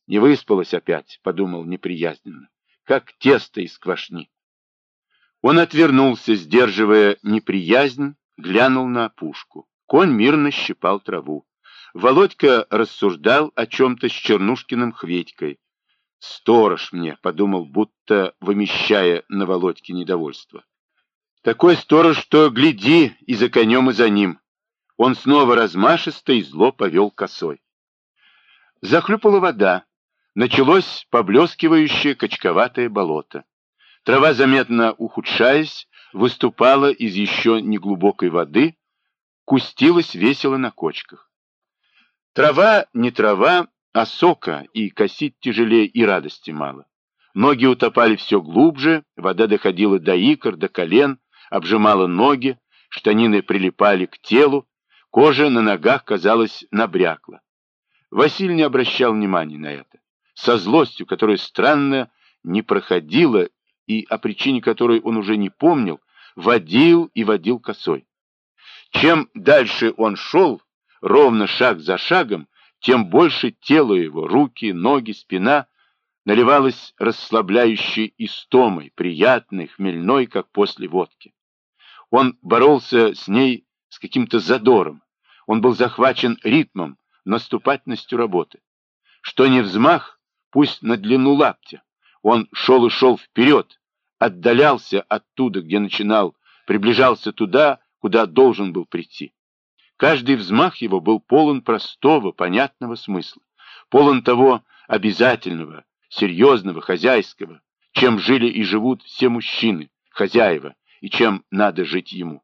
Не выспалась опять, подумал неприязненно, как тесто из квашни. Он отвернулся, сдерживая неприязнь, глянул на опушку. Конь мирно щипал траву. Володька рассуждал о чем-то с Чернушкиным Хведькой. «Сторож мне», — подумал, будто вымещая на Володьке недовольство. «Такой сторож, что гляди и за конем, и за ним». Он снова размашисто и зло повел косой. Захлюпала вода. Началось поблескивающее качковатое болото. Трава, заметно ухудшаясь, выступала из еще неглубокой воды, кустилась весело на кочках. Трава не трава, а сока, и косить тяжелее, и радости мало. Ноги утопали все глубже, вода доходила до икр, до колен, обжимала ноги, штанины прилипали к телу, кожа на ногах, казалось, набрякла. Василий не обращал внимания на это. Со злостью, которая странно не проходила и о причине которой он уже не помнил, водил и водил косой. Чем дальше он шел, ровно шаг за шагом, тем больше тело его, руки, ноги, спина наливалось расслабляющей истомой, приятной, хмельной, как после водки. Он боролся с ней с каким-то задором. Он был захвачен ритмом, наступательностью работы. Что не взмах, пусть на длину лаптя. Он шел и шел вперед, отдалялся оттуда, где начинал, приближался туда, куда должен был прийти. Каждый взмах его был полон простого, понятного смысла, полон того обязательного, серьезного, хозяйского, чем жили и живут все мужчины, хозяева, и чем надо жить ему.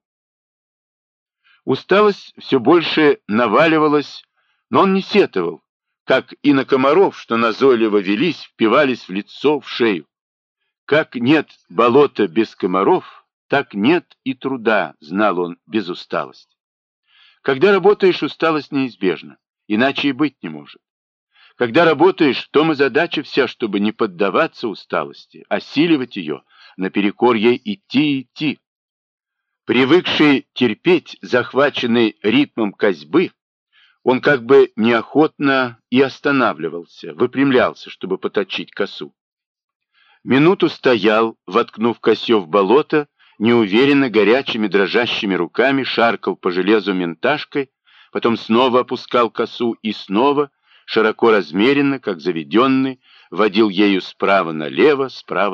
Усталость все больше наваливалась, но он не сетовал, как и на комаров, что назойливо велись, впивались в лицо, в шею. Как нет болота без комаров, так нет и труда, знал он без усталости. Когда работаешь, усталость неизбежна, иначе и быть не может. Когда работаешь, в том и задача вся, чтобы не поддаваться усталости, осиливать ее, наперекор ей идти. Привыкший терпеть, захваченный ритмом косьбы, он как бы неохотно и останавливался, выпрямлялся, чтобы поточить косу. Минуту стоял, воткнув косье в болото, неуверенно горячими дрожащими руками шаркал по железу менташкой, потом снова опускал косу и снова, широко размеренно, как заведенный, водил ею справа налево.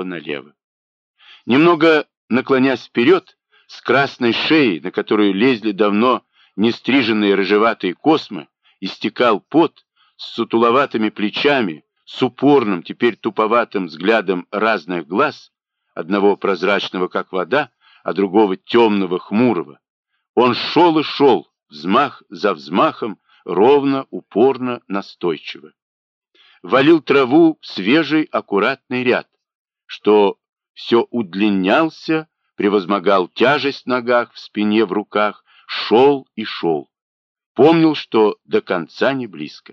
Немного наклонясь вперед, с красной шеей, на которую лезли давно нестриженные рыжеватые космы, истекал пот, с сутуловатыми плечами, с упорным, теперь туповатым взглядом разных глаз, одного прозрачного, как вода, а другого темного, хмурого. Он шел и шел, взмах за взмахом, ровно, упорно, настойчиво. Валил траву в свежий, аккуратный ряд, что все удлинялся, превозмогал тяжесть в ногах, в спине, в руках, шел и шел. Помнил, что до конца не близко.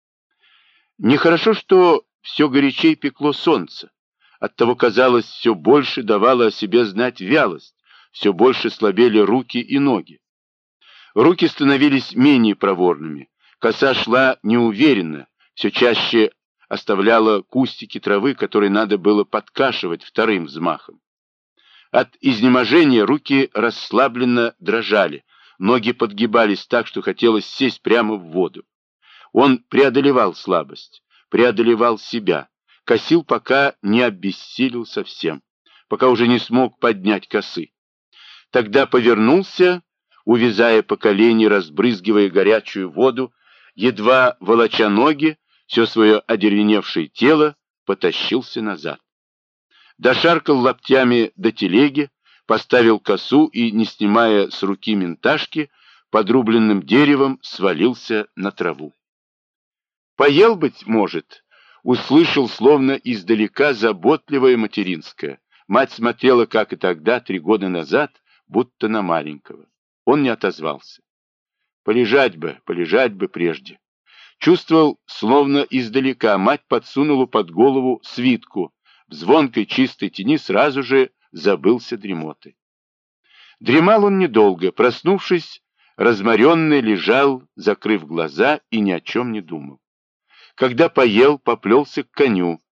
Нехорошо, что все горячей пекло солнце. Оттого, казалось, все больше давало о себе знать вялость, все больше слабели руки и ноги. Руки становились менее проворными, коса шла неуверенно, все чаще оставляла кустики травы, которые надо было подкашивать вторым взмахом. От изнеможения руки расслабленно дрожали, ноги подгибались так, что хотелось сесть прямо в воду. Он преодолевал слабость, преодолевал себя, косил, пока не обессилел совсем, пока уже не смог поднять косы. Тогда повернулся, увязая по колени, разбрызгивая горячую воду, едва волоча ноги, все свое одеревеневшее тело, потащился назад. Дошаркал локтями до телеги, поставил косу и, не снимая с руки менташки, подрубленным деревом свалился на траву. Поел, быть может, услышал словно издалека заботливое материнское. Мать смотрела, как и тогда, 3 года назад, будто на маленького. Он не отозвался. Полежать бы прежде. Чувствовал, словно издалека, мать подсунула под голову свитку. В звонкой чистой тени сразу же забылся дремотой. Дремал он недолго, проснувшись, разморенный лежал, закрыв глаза, и ни о чем не думал. Когда поел, поплелся к коню.